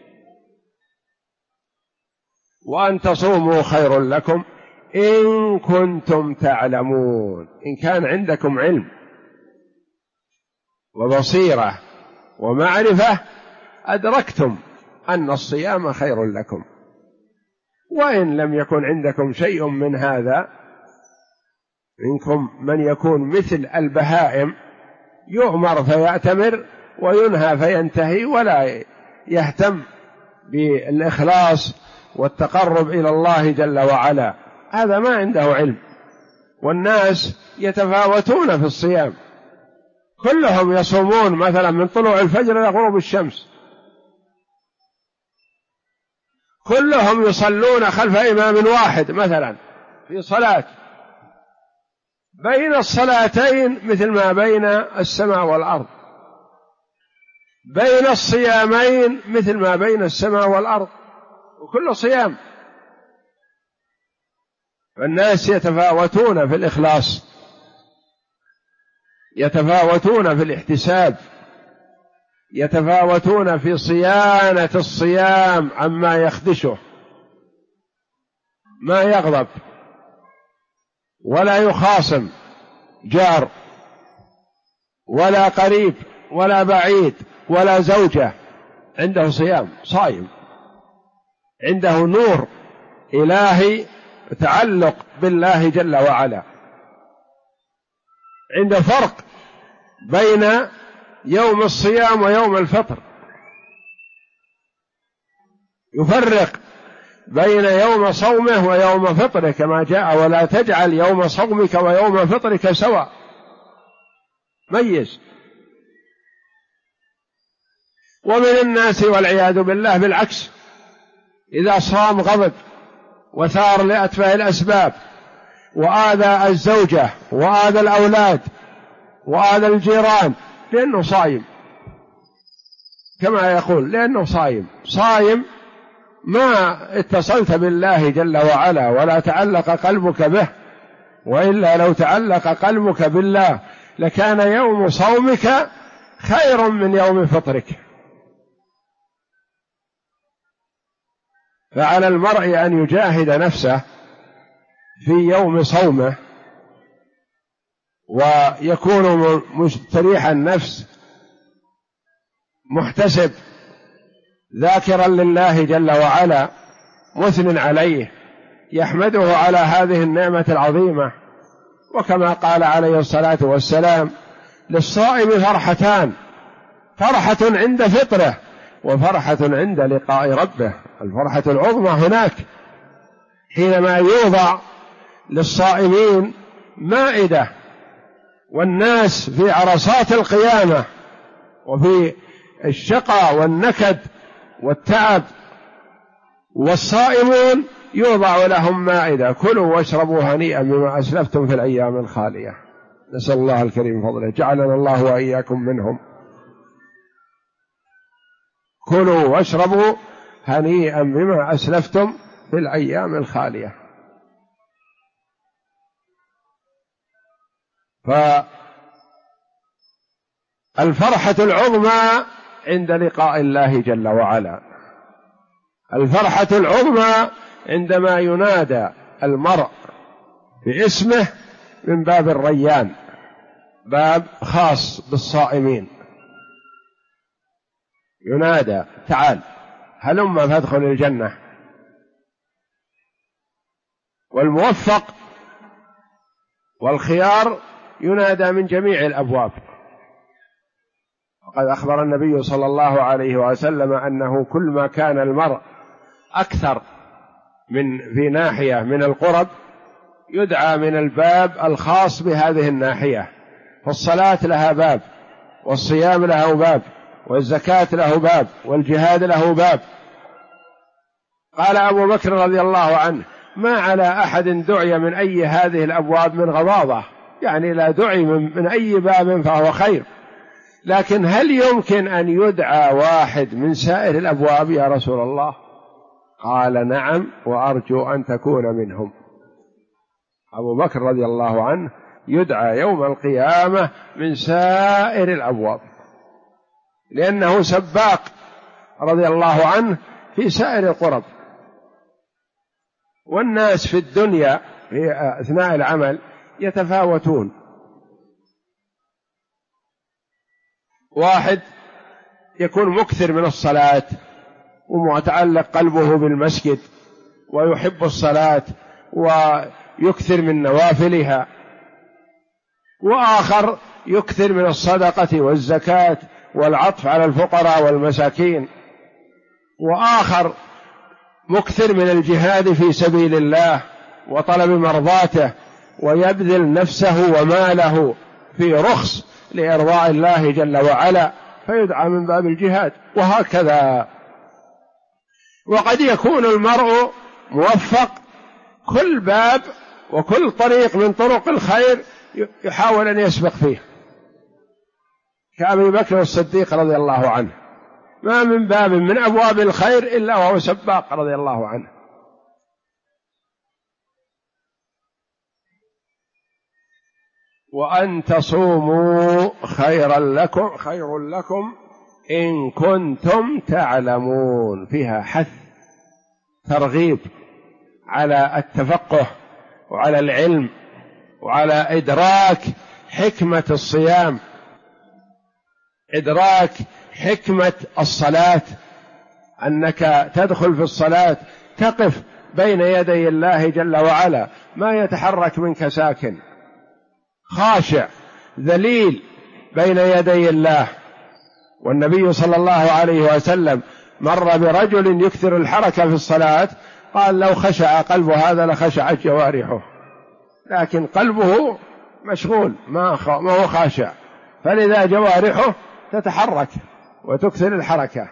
وأن تصوموا خير لكم إن كنتم تعلمون. إن كان عندكم علم وبصيرة ومعرفة أدركتم أن الصيام خير لكم. وإن لم يكن عندكم شيء من هذا، منكم من يكون مثل البهائم يؤمر فيأتمر وينهى فينتهي، ولا يهتم بالإخلاص والتقرب إلى الله جل وعلا، هذا ما عنده علم. والناس يتفاوتون في الصيام، كلهم يصومون مثلا من طلوع الفجر إلى غروب الشمس، كلهم يصلون خلف إمام واحد مثلا في صلاة، بين الصلاتين مثل ما بين السماء والأرض، بين الصيامين مثل ما بين السماء والأرض، وكل صيام. فالناس يتفاوتون في الإخلاص، يتفاوتون في الاحتساب، يتفاوتون في صيانة الصيام عما يخدشه، ما يغضب ولا يخاصم جار ولا قريب ولا بعيد ولا زوجة، عنده صيام، صائم، عنده نور إلهي تعلق بالله جل وعلا. عنده فرق بين يوم الصيام ويوم الفطر، يفرق بين يوم صومه ويوم فطره كما جاء: ولا تجعل يوم صومك ويوم فطرك سواء، ميز. ومن الناس والعياذ بالله بالعكس، إذا صام غضب وثار لأتفه الأسباب وآذى الزوجة وآذى الأولاد وآذى الجيران، لأنه صايم، كما يقول لأنه صايم. صايم ما اتصلت بالله جل وعلا ولا تعلق قلبك به، وإلا لو تعلق قلبك بالله لكان يوم صومك خير من يوم فطرك. فعلى المرء أن يجاهد نفسه في يوم صومه، ويكون مستريح النفس محتسب ذاكرا لله جل وعلا مثن عليه، يحمده على هذه النعمة العظيمة. وكما قال عليه الصلاة والسلام: للصائم فرحتان، فرحة عند فطره وفرحة عند لقاء ربه. الفرحة العظمى هناك حينما يوضع للصائمين مائدة، والناس في عرصات القيامة وفي الشقاء والنكد والتعب، والصائمون يوضع لهم مائدة: كلوا واشربوا هنيئا بما أسلفتم في الأيام الخالية. نسأل الله الكريم فضله جعلنا الله وإياكم منهم. كلوا واشربوا هنيئا بما أسلفتم في الأيام الخالية. فالفرحة العظمى عند لقاء الله جل وعلا، الفرحة العظمى عندما ينادى المرء باسمه من باب الريان، باب خاص بالصائمين، ينادى تعال هلم فادخل الجنة. والموفق والخيار ينادى من جميع الأبواب. وقد أخبر النبي صلى الله عليه وسلم أنه كل ما كان المرء أكثر في ناحية من القرب يدعى من الباب الخاص بهذه الناحية. فالصلاة لها باب، والصيام له باب، والزكاة له باب، والجهاد له باب. قال أبو بكر رضي الله عنه: ما على أحد دعي من أي هذه الأبواب من غضاضة، يعني لا دعي من أي باب فهو خير، لكن هل يمكن أن يدعى واحد من سائر الأبواب يا رسول الله؟ قال: نعم، وأرجو أن تكون منهم. أبو بكر رضي الله عنه يدعى يوم القيامة من سائر الأبواب، لأنه سباق رضي الله عنه في سائر القرب. والناس في الدنيا في أثناء العمل يتفاوتون، واحد يكون مكثر من الصلاة ومتعلق قلبه بالمسجد ويحب الصلاة ويكثر من نوافلها، وآخر يكثر من الصدقة والزكاة والعطف على الفقراء والمساكين، وآخر مكثر من الجهاد في سبيل الله وطلب مرضاته ويبذل نفسه وماله في رخص لإرضاء الله جل وعلا، فيدعى من باب الجهاد. وهكذا. وقد يكون المرء موفق كل باب وكل طريق من طرق الخير يحاول أن يسبق فيه، كأبي بكر الصديق رضي الله عنه، ما من باب من أبواب الخير إلا وهو سباق رضي الله عنه. وأن تصوموا خير لكم إن كنتم تعلمون، فيها حث ترغيب على التفقه وعلى العلم وعلى إدراك حكمة الصيام، إدراك حكمة الصلاة، أنك تدخل في الصلاة تقف بين يدي الله جل وعلا، ما يتحرك منك ساكن، خاشع ذليل بين يدي الله. والنبي صلى الله عليه وسلم مر برجل يكثر الحركة في الصلاة، قال: لو خشع قلب هذا لخشعت جوارحه، لكن قلبه مشغول ما هو خاشع، فلذا جوارحه تتحرك وتكثر الحركة.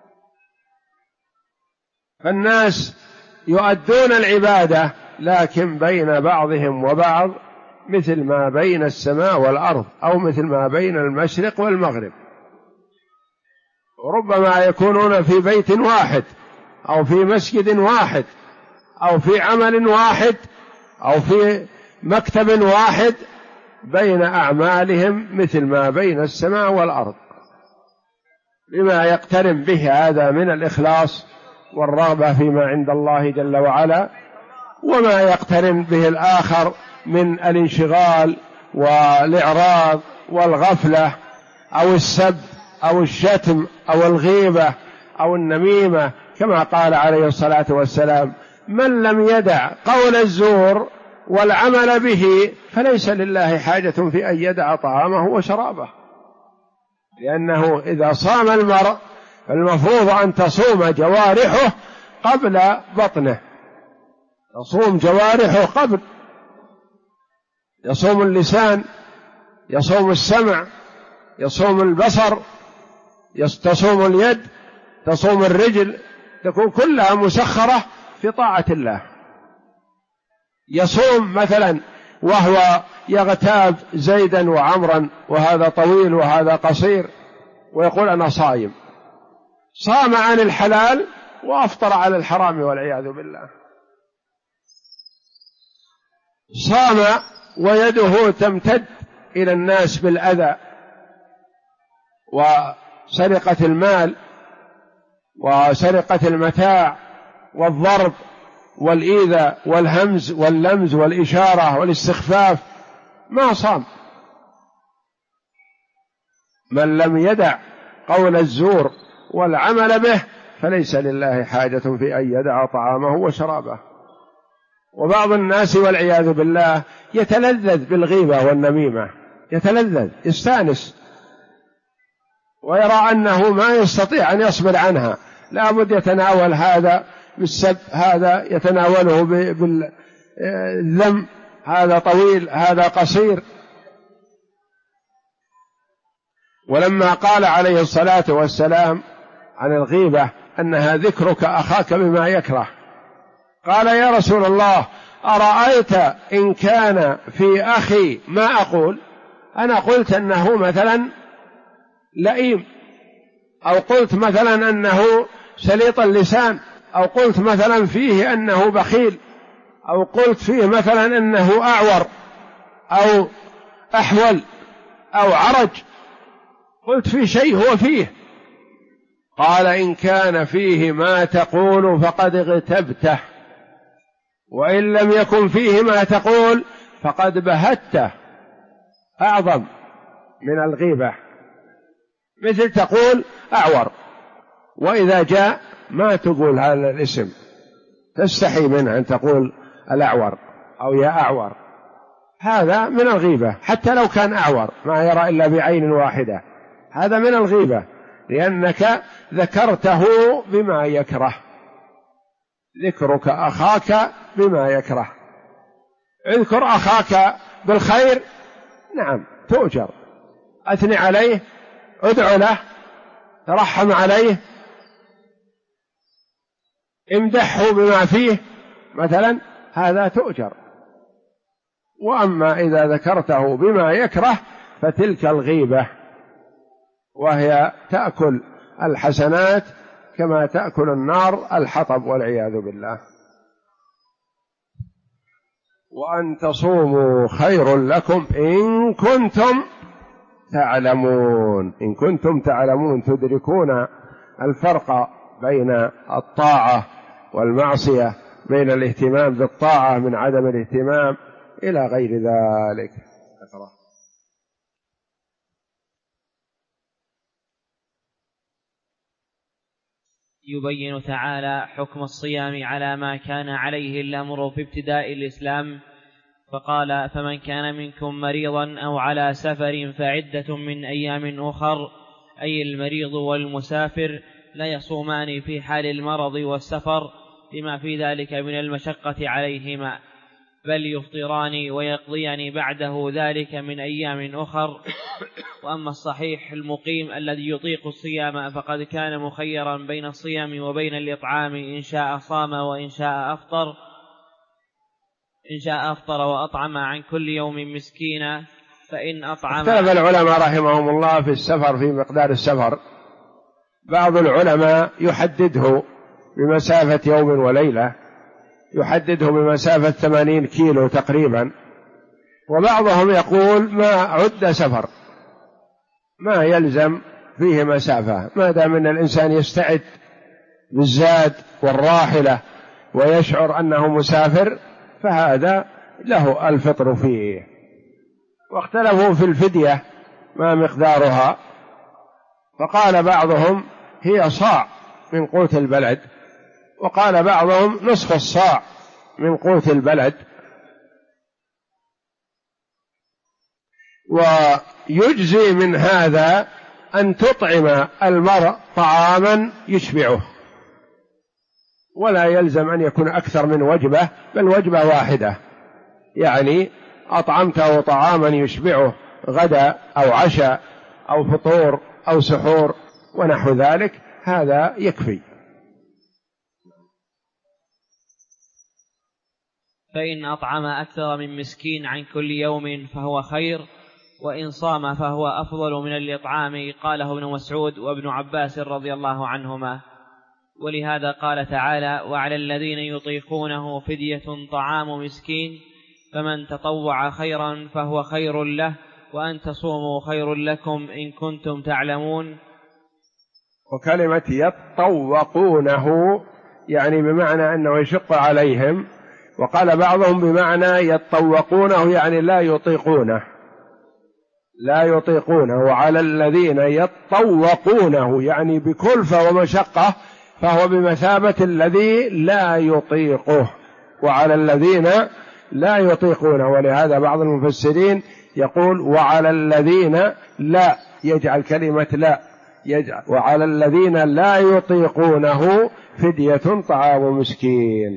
فالناس يؤدون العبادة، لكن بين بعضهم وبعض مثل ما بين السماء والأرض، أو مثل ما بين المشرق والمغرب. ربما يكونون في بيت واحد أو في مسجد واحد أو في عمل واحد أو في مكتب واحد، بين أعمالهم مثل ما بين السماء والأرض، لما يقترن به هذا من الإخلاص والرغبة فيما عند الله جل وعلا، وما يقترن به الآخر من الانشغال والإعراض والغفلة أو السب أو الشتم أو الغيبة أو النميمة، كما قال عليه الصلاة والسلام: من لم يدع قول الزور والعمل به فليس لله حاجة في أن يدع طعامه وشرابه. لأنه إذا صام المرء فالمفروض أن تصوم جوارحه قبل بطنه، تصوم جوارحه قبل، يصوم اللسان، يصوم السمع، يصوم البصر، تصوم اليد، تصوم الرجل، تكون كلها مسخرة في طاعة الله. يصوم مثلا وهو يغتاب زيدا وعمرا، وهذا طويل وهذا قصير، ويقول أنا صائم، صام عن الحلال وأفطر على الحرام والعياذ بالله. صام ويده تمتد إلى الناس بالأذى وسرقة المال وسرقة المتاع والضرب والإيذاء والهمز واللمز والإشارة والاستخفاف، ما صام. من لم يدع قول الزور والعمل به فليس لله حاجة في أن يدع طعامه وشرابه. وبعض الناس والعياذ بالله يتلذذ بالغيبة والنميمة، يتلذذ يستانس ويرى أنه ما يستطيع أن يصبر عنها، لا بد يتناول هذا بالسب، هذا يتناوله بالذم، هذا طويل هذا قصير. ولما قال عليه الصلاة والسلام عن الغيبة أنها ذكرك أخاك بما يكره، قال يا رسول الله أرأيت إن كان في أخي ما أقول، أنا قلت أنه مثلا لئيم، أو قلت مثلا أنه سليط اللسان، أو قلت مثلا فيه أنه بخيل، أو قلت فيه مثلا أنه أعور أو أحول أو عرج، قلت في شيء هو فيه. قال إن كان فيه ما تقول فقد اغتبته، وإن لم يكن فيه ما تقول فقد بهته، أعظم من الغيبة. مثل تقول أعور، وإذا جاء ما تقول هذا الاسم، تستحي منه أن تقول الأعور أو يا أعور، هذا من الغيبة. حتى لو كان أعور ما يرى إلا بعين واحدة، هذا من الغيبة، لأنك ذكرته بما يكره. ذكرك أخاك بما يكره، اذكر أخاك بالخير، نعم تؤجر، أثني عليه، ادعو له، ترحم عليه، امدحه بما فيه مثلا، هذا تؤجر. وأما إذا ذكرته بما يكره فتلك الغيبة، وهي تأكل الحسنات كما تأكل النار الحطب والعياذ بالله. وأن تصوموا خير لكم إن كنتم تعلمون. إن كنتم تعلمون، تدركون الفرق بين الطاعة والمعصية، بين الاهتمام بالطاعة من عدم الاهتمام إلى غير ذلك. يبين تعالى حكم الصيام على ما كان عليه الأمر في ابتداء الإسلام، فقال فمن كان منكم مريضا أو على سفر فعدة من أيام أخر، أي المريض والمسافر لا يصومان في حال المرض والسفر لما في ذلك من المشقة عليهما، بل يفطران ويقضيان بعده ذلك من أيام أخر. وأما الصحيح المقيم الذي يطيق الصيام فقد كان مخيرا بين الصيام وبين الإطعام، إن شاء صام وإن شاء أفطر، إن شاء أفطر وأطعم عن كل يوم مسكينا. فإن أطعم. اختلف العلماء رحمهم الله في السفر، في مقدار السفر. بعض العلماء يحدده بمسافة يوم وليلة، يحدده بمسافة 80 كيلو تقريبا، وبعضهم يقول ما عد سفر، ما يلزم فيه مسافة، ما دام أن الإنسان يستعد بالزاد والراحلة ويشعر أنه مسافر فهذا له الفطر فيه. واختلفوا في الفدية ما مقدارها، فقال بعضهم هي صاع من قوت البلد، وقال بعضهم نصف الصاع من قوت البلد. ويجزي من هذا أن تطعم المرء طعاما يشبعه، ولا يلزم أن يكون أكثر من وجبة، بل وجبة واحدة، يعني أطعمته طعاما يشبعه غدا أو عشاء أو فطور أو سحور ونحو ذلك، هذا يكفي. فإن أطعم أكثر من مسكين عن كل يوم فهو خير، وإن صام فهو أفضل من الإطعام، قاله ابن مسعود وابن عباس رضي الله عنهما. ولهذا قال تعالى: وعلى الذين يطيقونه فدية طعام مسكين، فمن تطوع خيرا فهو خير له، وأن تصوموا خير لكم إن كنتم تعلمون. وكلمة يطوقونه يعني بمعنى أنه يشق عليهم، وقال بعضهم بمعنى يطوقونه يعني لا يطيقونه، لا يطيقونه. وعلى الذين يطوقونه يعني بكلفة ومشقة، فهو بمثابة الذي لا يطيقه، وعلى الذين لا يطيقونه. ولهذا بعض المفسرين يقول وعلى الذين لا، يجعل كلمة لا، يجعل وعلى الذين لا يطيقونه فدية طعام مسكين.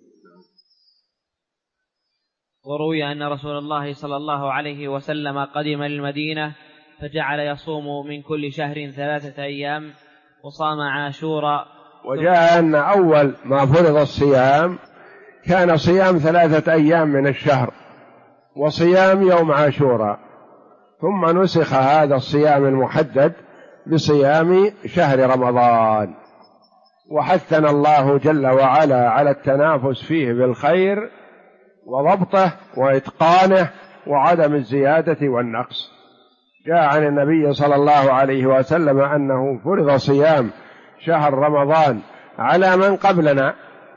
وروي أن رسول الله صلى الله عليه وسلم قدم المدينة فجعل يصوم من كل شهر 3 أيام، وصام عاشوراء. وجاء أن أول ما فرض الصيام كان صيام 3 أيام من الشهر وصيام يوم عاشوراء، ثم نسخ هذا الصيام المحدد بصيام شهر رمضان. وحثنا الله جل وعلا على التنافس فيه بالخير وضبطه وإتقانه وعدم الزيادة والنقص. جاء عن النبي صلى الله عليه وسلم أنه فرض صيام شهر رمضان على من قبلنا،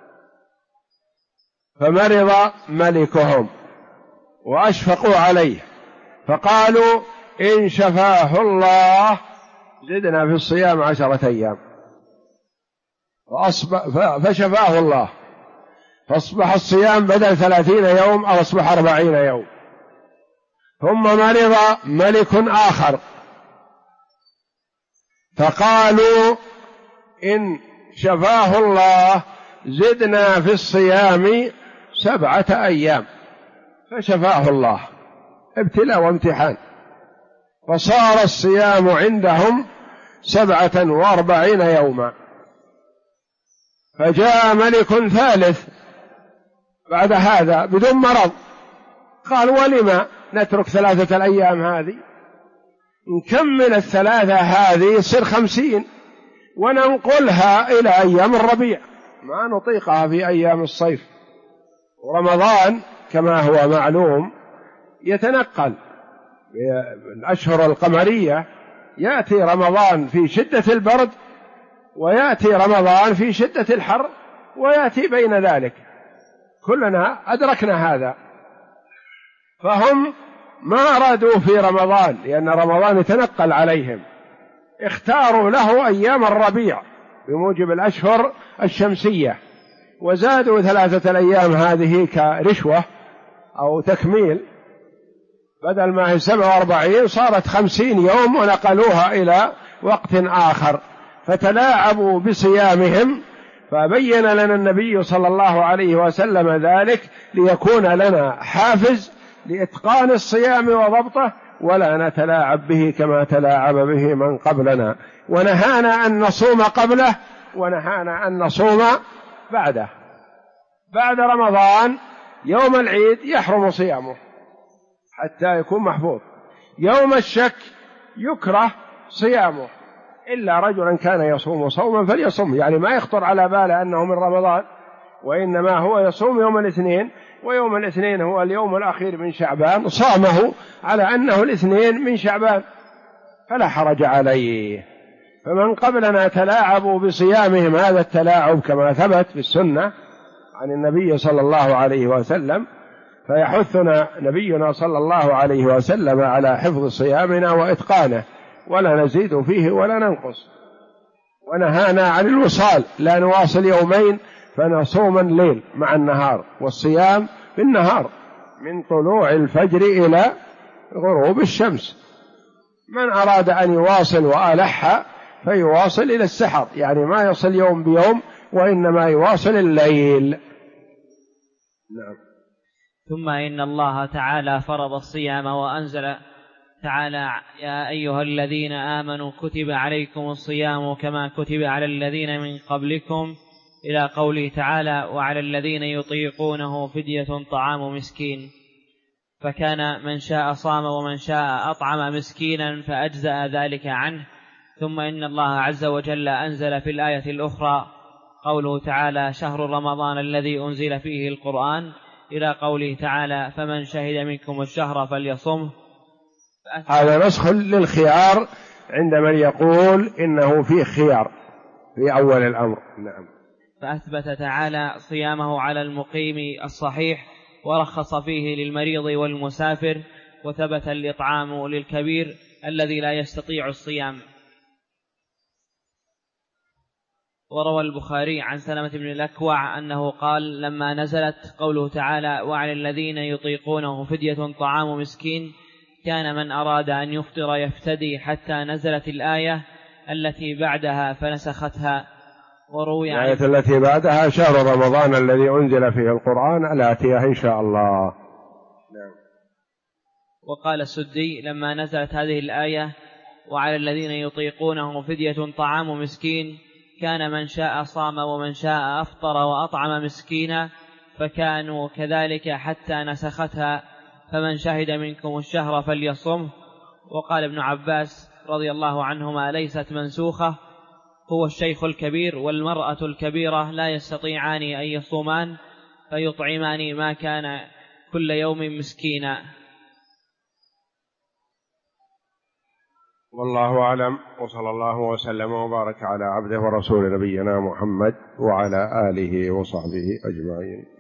فمرض ملكهم وأشفقوا عليه، فقالوا إن شفاه الله زدنا في الصيام 10 أيام، فشفاه الله، فأصبح الصيام بدل 30 يوم أو أصبح 40 يوم. ثم مرض ملك آخر فقالوا إن شفاه الله زدنا في الصيام 7 أيام، فشفاه الله، ابتلاء وامتحان، فصار الصيام عندهم 47 يوما. فجاء ملك ثالث بعد هذا بدون مرض، قال ولما نترك 3 الأيام هذه، نكمل 3 هذه يصير 50 وننقلها إلى أيام الربيع، ما نطيقها في أيام الصيف. ورمضان كما هو معلوم يتنقل بالأشهر القمرية، يأتي رمضان في شدة البرد ويأتي رمضان في شدة الحر ويأتي بين ذلك، كلنا أدركنا هذا. فهم ما أرادوا في رمضان، لأن رمضان يتنقل عليهم، اختاروا له أيام الربيع بموجب الأشهر الشمسية، وزادوا 3 الأيام هذه كرشوة أو تكميل، بدل ما هي 47 صارت 50 يوم ونقلوها إلى وقت آخر، فتلاعبوا بصيامهم. فبين لنا النبي صلى الله عليه وسلم ذلك ليكون لنا حافز لإتقان الصيام وضبطه، ولا نتلاعب به كما تلاعب به من قبلنا، ونهانا أن نصوم قبله ونهانا أن نصوم بعده. بعد رمضان يوم العيد يحرم صيامه حتى يكون محفوظ، يوم الشك يكره صيامه، إلا رجلا كان يصوم صوما فليصوم، يعني ما يخطر على باله أنه من رمضان، وإنما هو يصوم يوم الاثنين، ويوم الاثنين هو اليوم الأخير من شعبان، صامه على أنه الاثنين من شعبان فلا حرج عليه. فمن قبلنا تلاعبوا بصيامهم هذا التلاعب كما ثبت في السنة عن النبي صلى الله عليه وسلم، فيحثنا نبينا صلى الله عليه وسلم على حفظ صيامنا وإتقانه، ولا نزيد فيه ولا ننقص. ونهانا عن الوصال، لا نواصل يومين فنصوم الليل مع النهار، والصيام في النهار من طلوع الفجر إلى غروب الشمس. من أراد أن يواصل وألح فيواصل إلى السحر، يعني ما يصل يوم بيوم، وإنما يواصل الليل. نعم. ثم إن الله تعالى فرض الصيام وأنزل تعالى: يا أيها الذين آمنوا كتب عليكم الصيام كما كتب على الذين من قبلكم، إلى قوله تعالى: وعلى الذين يطيقونه فدية طعام مسكين. فكان من شاء صام ومن شاء أطعم مسكينا فأجزأ ذلك عنه. ثم إن الله عز وجل أنزل في الآية الأخرى قوله تعالى شهر رمضان الذي أنزل فيه القرآن إلى قوله تعالى فمن شهد منكم الشهر فليصمه. هذا نسخ للخيار عند من يقول إنه فيه خيار في أول الأمر. نعم. فأثبت تعالى صيامه على المقيم الصحيح ورخص فيه للمريض والمسافر، وثبت الإطعام للكبير الذي لا يستطيع الصيام. وروى البخاري عن سلمة بن الأكوع أنه قال لما نزلت قوله تعالى وعلى الذين يطيقونه فدية طعام مسكين كان من أراد أن يفطر يفتدي حتى نزلت الآية التي بعدها فنسختها. وروي عن الآية التي بعدها شهر رمضان الذي أنزل فيه القرآن الآتية إن شاء الله. نعم. وقال السدي لما نزلت هذه الآية وعلى الذين يطيقونه فدية طعام مسكين كان من شاء صام ومن شاء أفطر وأطعم مسكينا فكانوا كذلك حتى نسختها فمن شهد منكم الشهر فليصمه. وقال ابن عباس رضي الله عنهما ليست منسوخة، هو الشيخ الكبير والمرأة الكبيرة لا يستطيعان أن يصومان فيطعمان ما كان كل يوم مسكينا. والله أعلم، وصلى الله وسلم وبارك على عبده ورسول نبينا محمد وعلى آله وصحبه أجمعين.